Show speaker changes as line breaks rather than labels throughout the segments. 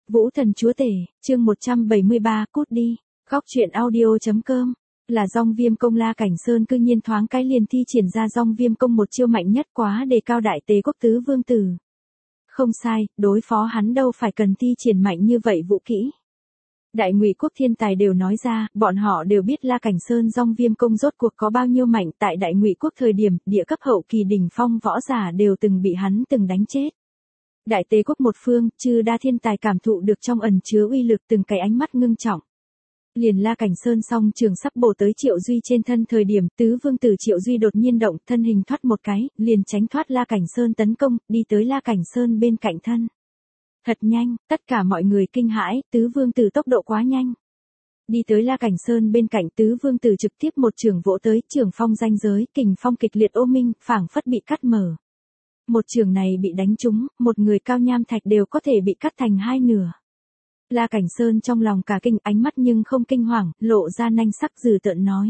Vũ thần chúa tể, chương 173, cút đi. Góc truyện audio.com. Là Dong Viêm Công. La Cảnh Sơn cư nhiên thoáng cái liền thi triển ra Dong Viêm Công, một chiêu mạnh nhất quá đề cao Đại Tề quốc tứ vương tử. Không sai, đối phó hắn đâu phải cần thi triển mạnh như vậy vũ kỹ. Đại Ngụy quốc thiên tài đều nói ra, bọn họ đều biết La Cảnh Sơn Dong Viêm Công rốt cuộc có bao nhiêu mạnh. Tại Đại Ngụy quốc thời điểm, địa cấp hậu kỳ đỉnh phong võ giả đều từng bị hắn từng đánh chết. Đại Tề quốc một phương, chư đa thiên tài cảm thụ được trong ẩn chứa uy lực, từng cái ánh mắt ngưng trọng. Liền La Cảnh Sơn song trường sắp bổ tới Triệu Duy trên thân thời điểm, tứ vương tử Triệu Duy đột nhiên động, thân hình thoát một cái, liền tránh thoát La Cảnh Sơn tấn công, đi tới La Cảnh Sơn bên cạnh thân. Thật nhanh, tất cả mọi người kinh hãi, tứ vương tử tốc độ quá nhanh. Đi tới La Cảnh Sơn bên cạnh, tứ vương tử trực tiếp một chưởng vỗ tới, chưởng phong ranh giới, kình phong kịch liệt ô minh, phảng phất bị cắt mở. Một chưởng này bị đánh trúng, một người cao nham thạch đều có thể bị cắt thành hai nửa. La Cảnh Sơn trong lòng cả kinh, ánh mắt nhưng không kinh hoàng, lộ ra nanh sắc dữ tợn nói.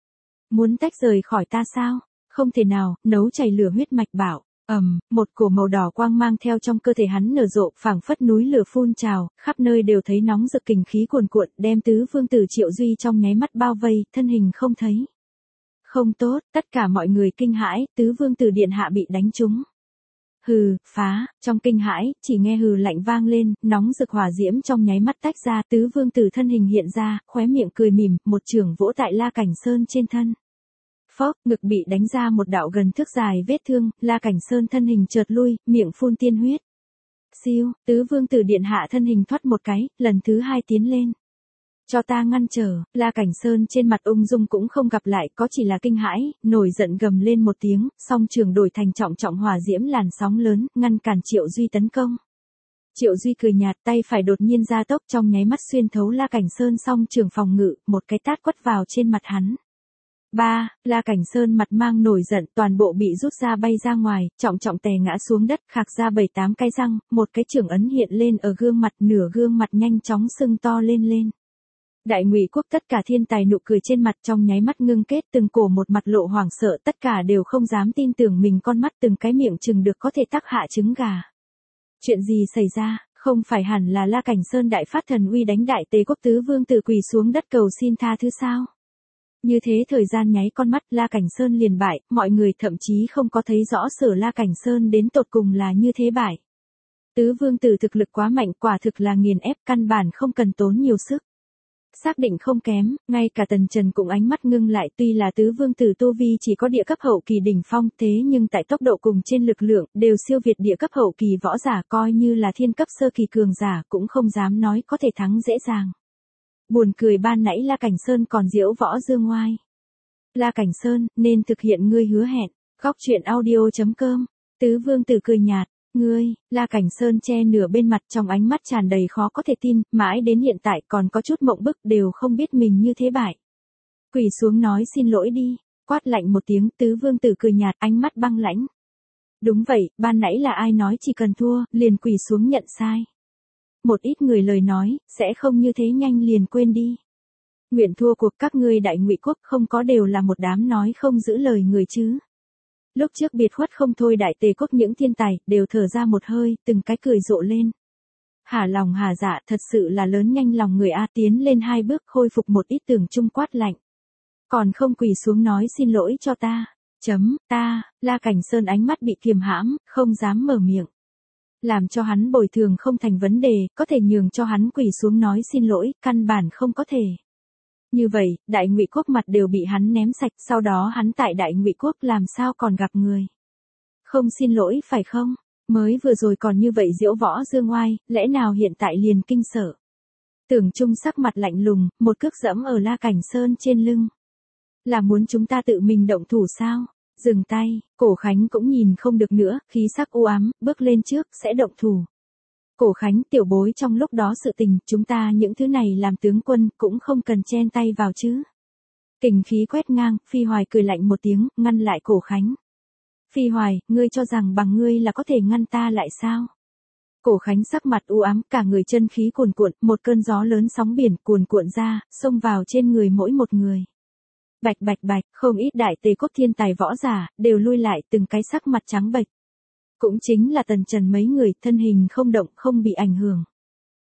Muốn tách rời khỏi ta sao? Không thể nào, nấu chảy lửa huyết mạch bảo. Một cổ màu đỏ quang mang theo trong cơ thể hắn nở rộ, phảng phất núi lửa phun trào, khắp nơi đều thấy nóng rực kình khí cuồn cuộn, đem tứ vương tử Triệu Duy trong nháy mắt bao vây, thân hình không thấy. Không tốt, tất cả mọi người kinh hãi, tứ vương tử điện hạ bị đánh trúng. Hừ, phá, trong kinh hãi, chỉ nghe hừ lạnh vang lên, nóng rực hỏa diễm trong nháy mắt tách ra, tứ vương tử thân hình hiện ra, khóe miệng cười mỉm, một chưởng vỗ tại La Cảnh Sơn trên thân. Phốc, ngực bị đánh ra một đạo gần thước dài vết thương, La Cảnh Sơn thân hình chợt lui, miệng phun tiên huyết. Siêu, tứ vương tử điện hạ thân hình thoát một cái, lần thứ hai tiến lên. Cho ta ngăn trở, La Cảnh Sơn trên mặt ung dung cũng không gặp lại, có chỉ là kinh hãi, nổi giận gầm lên một tiếng, song trường đổi thành trọng hỏa diễm làn sóng lớn, ngăn cản Triệu Duy tấn công. Triệu Duy cười nhạt, tay phải đột nhiên ra tốc, trong nháy mắt xuyên thấu La Cảnh Sơn song trường phòng ngự, một cái tát quất vào trên mặt hắn. La Cảnh Sơn mặt mang nổi giận, toàn bộ bị rút ra bay ra ngoài, trọng tè ngã xuống đất, khạc ra 7-8 cái răng, một cái chưởng ấn hiện lên ở gương mặt, nửa gương mặt nhanh chóng sưng to lên. Đại Ngụy quốc tất cả thiên tài nụ cười trên mặt trong nháy mắt ngưng kết, từng cổ một mặt lộ hoảng sợ, tất cả đều không dám tin tưởng mình con mắt, từng cái miệng chừng được có thể tắc hạ trứng gà. Chuyện gì xảy ra, không phải hẳn là La Cảnh Sơn đại phát thần uy đánh Đại Tề quốc tứ vương tử quỳ xuống đất cầu xin tha thứ sao? Như thế thời gian nháy con mắt, La Cảnh Sơn liền bại, mọi người thậm chí không có thấy rõ sở La Cảnh Sơn đến tột cùng là như thế bại. Tứ vương tử thực lực quá mạnh, quả thực là nghiền ép, căn bản không cần tốn nhiều sức. Xác định không kém, ngay cả Tần Trần cũng ánh mắt ngưng lại, tuy là tứ vương tử tu vi chỉ có địa cấp hậu kỳ đỉnh phong, thế nhưng tại tốc độ cùng trên lực lượng, đều siêu việt địa cấp hậu kỳ võ giả, coi như là thiên cấp sơ kỳ cường giả cũng không dám nói có thể thắng dễ dàng. Buồn cười, ban nãy La Cảnh Sơn còn giễu võ dương ngoai. La Cảnh Sơn, nên thực hiện ngươi hứa hẹn. Góc truyện audio.com. Tứ vương tử cười nhạt. Ngươi, La Cảnh Sơn che nửa bên mặt, trong ánh mắt tràn đầy khó có thể tin, mãi đến hiện tại còn có chút mộng bức, đều không biết mình như thế bại. Quỳ xuống nói xin lỗi đi, quát lạnh một tiếng, tứ vương tử cười nhạt, ánh mắt băng lãnh. Đúng vậy, ban nãy là ai nói chỉ cần thua, liền quỳ xuống nhận sai. Một ít người lời nói, sẽ không như thế nhanh liền quên đi. Nguyện thua cuộc, các ngươi Đại Ngụy quốc không có đều là một đám nói không giữ lời người chứ. Lúc trước biệt khuất không thôi Đại Tề quốc những thiên tài, đều thở ra một hơi, từng cái cười rộ lên. Hả lòng hà dạ, thật sự là lớn nhanh lòng người a, tiến lên 2 bước khôi phục một ít tưởng trung quát lạnh. Còn không quỳ xuống nói xin lỗi cho ta. La Cảnh Sơn ánh mắt bị kiềm hãm, không dám mở miệng. Làm cho hắn bồi thường không thành vấn đề, có thể nhường cho hắn quỳ xuống nói xin lỗi, căn bản không có thể. Như vậy, Đại Ngụy quốc mặt đều bị hắn ném sạch, sau đó hắn tại Đại Ngụy quốc làm sao còn gặp người. Không xin lỗi phải không? Mới vừa rồi còn như vậy giễu võ dương oai, lẽ nào hiện tại liền kinh sợ. Tưởng Trung sắc mặt lạnh lùng, một cước dẫm ở La Cảnh Sơn trên lưng. Là muốn chúng ta tự mình động thủ sao? Dừng tay, Cổ Khánh cũng nhìn không được nữa, khí sắc u ám, bước lên trước, sẽ động thủ. Cổ Khánh, tiểu bối, trong lúc đó sự tình, chúng ta những thứ này làm tướng quân, cũng không cần chen tay vào chứ. Kình khí quét ngang, Phi Hoài cười lạnh một tiếng, ngăn lại Cổ Khánh. Phi Hoài, ngươi cho rằng bằng ngươi là có thể ngăn ta lại sao? Cổ Khánh sắc mặt u ám, cả người chân khí cuồn cuộn, một cơn gió lớn sóng biển cuồn cuộn ra, xông vào trên người mỗi một người. Bạch, không ít Đại Tề quốc thiên tài võ giả, đều lui lại, từng cái sắc mặt trắng bệch. Cũng chính là Tần Trần mấy người, thân hình không động, không bị ảnh hưởng.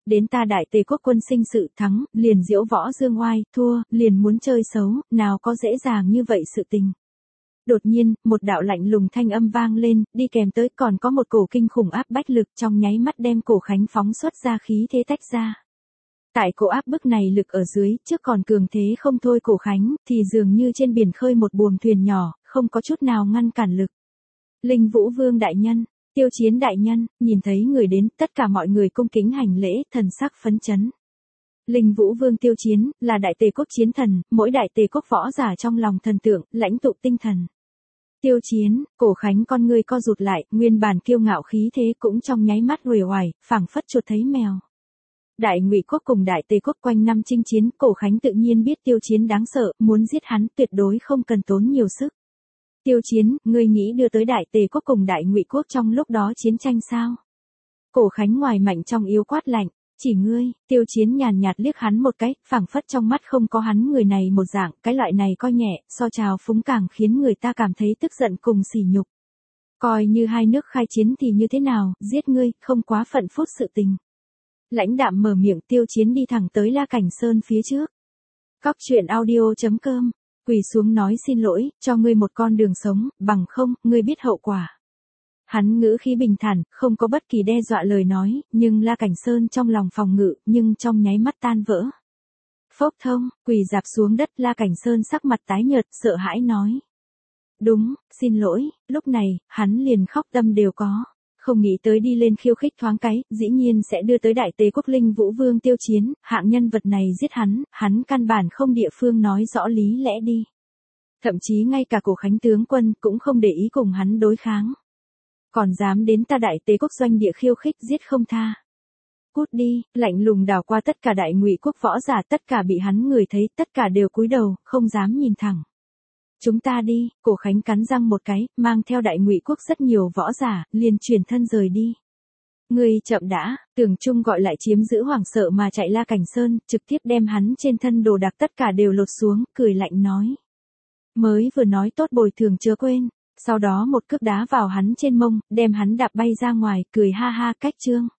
đến ta đại tề quốc quân sinh sự thắng, liền diễu võ dương oai, thua, liền muốn chơi xấu, nào có dễ dàng như vậy sự tình. Đột nhiên, một đạo lạnh lùng thanh âm vang lên, đi kèm tới còn có một cổ kinh khủng áp bách lực trong nháy mắt đem cổ Khánh phóng xuất ra khí thế tách ra. Tại cổ áp bức này lực ở dưới, trước còn cường thế không thôi cổ Khánh, thì dường như trên biển khơi một buồm thuyền nhỏ, không có chút nào ngăn cản lực. Linh Vũ Vương đại nhân, Tiêu Chiến đại nhân, nhìn thấy người đến, tất cả mọi người cung kính hành lễ, thần sắc phấn chấn. Linh Vũ Vương Tiêu Chiến, là đại tề quốc chiến thần, mỗi đại tề quốc võ giả trong lòng thần tượng, lãnh tụ tinh thần. Tiêu Chiến, cổ Khánh con ngươi co rụt lại, nguyên bản kiêu ngạo khí thế cũng trong nháy mắt uể oải, phảng phất chuột thấy mèo. Đại Ngụy quốc cùng đại tề quốc quanh năm chinh chiến, cổ Khánh tự nhiên biết Tiêu Chiến đáng sợ, muốn giết hắn tuyệt đối không cần tốn nhiều sức. Tiêu Chiến, ngươi nghĩ đưa tới đại tề quốc cùng đại Ngụy quốc trong lúc đó chiến tranh sao? Cổ Khánh ngoài mạnh trong yếu quát lạnh, chỉ ngươi. Tiêu Chiến nhàn nhạt liếc hắn một cái, phảng phất trong mắt không có hắn người này một dạng, cái loại này coi nhẹ, so trào phúng càng khiến người ta cảm thấy tức giận cùng sỉ nhục. Coi như hai nước khai chiến thì như thế nào, giết ngươi, không quá phận phút sự tình. Lãnh đạm mở miệng, Tiêu Chiến đi thẳng tới La Cảnh Sơn phía trước. Cóc truyện audio.com, quỳ xuống nói xin lỗi, cho ngươi một con đường sống, bằng không, ngươi biết hậu quả. Hắn ngữ khí bình thản, không có bất kỳ đe dọa lời nói, nhưng La Cảnh Sơn trong lòng phòng ngự, nhưng trong nháy mắt tan vỡ. Phốc thông, quỳ dạp xuống đất, La Cảnh Sơn sắc mặt tái nhợt, sợ hãi nói. Đúng, xin lỗi, lúc này, hắn liền khóc tâm đều có. Không nghĩ tới đi lên khiêu khích thoáng cái, dĩ nhiên sẽ đưa tới đại tề quốc Linh Vũ Vương Tiêu Chiến, hạng nhân vật này giết hắn căn bản không địa phương nói rõ lý lẽ đi. Thậm chí ngay cả cổ Khánh tướng quân cũng không để ý cùng hắn đối kháng. Còn dám đến ta đại tề quốc doanh địa khiêu khích giết không tha. Cút đi, lạnh lùng đảo qua tất cả đại Ngụy quốc võ giả, tất cả bị hắn người thấy, tất cả đều cúi đầu, không dám nhìn thẳng. Chúng ta đi, cổ Khánh cắn răng một cái, mang theo đại Ngụy quốc rất nhiều võ giả, liền chuyển thân rời đi. Ngươi chậm đã, Tưởng Trung gọi lại chiếm giữ hoảng sợ mà chạy La Cảnh Sơn, trực tiếp đem hắn trên thân đồ đạc tất cả đều lột xuống, cười lạnh nói. Mới vừa nói tốt bồi thường chớ quên, sau đó một cước đá vào hắn trên mông, đem hắn đạp bay ra ngoài, cười ha ha cách chương.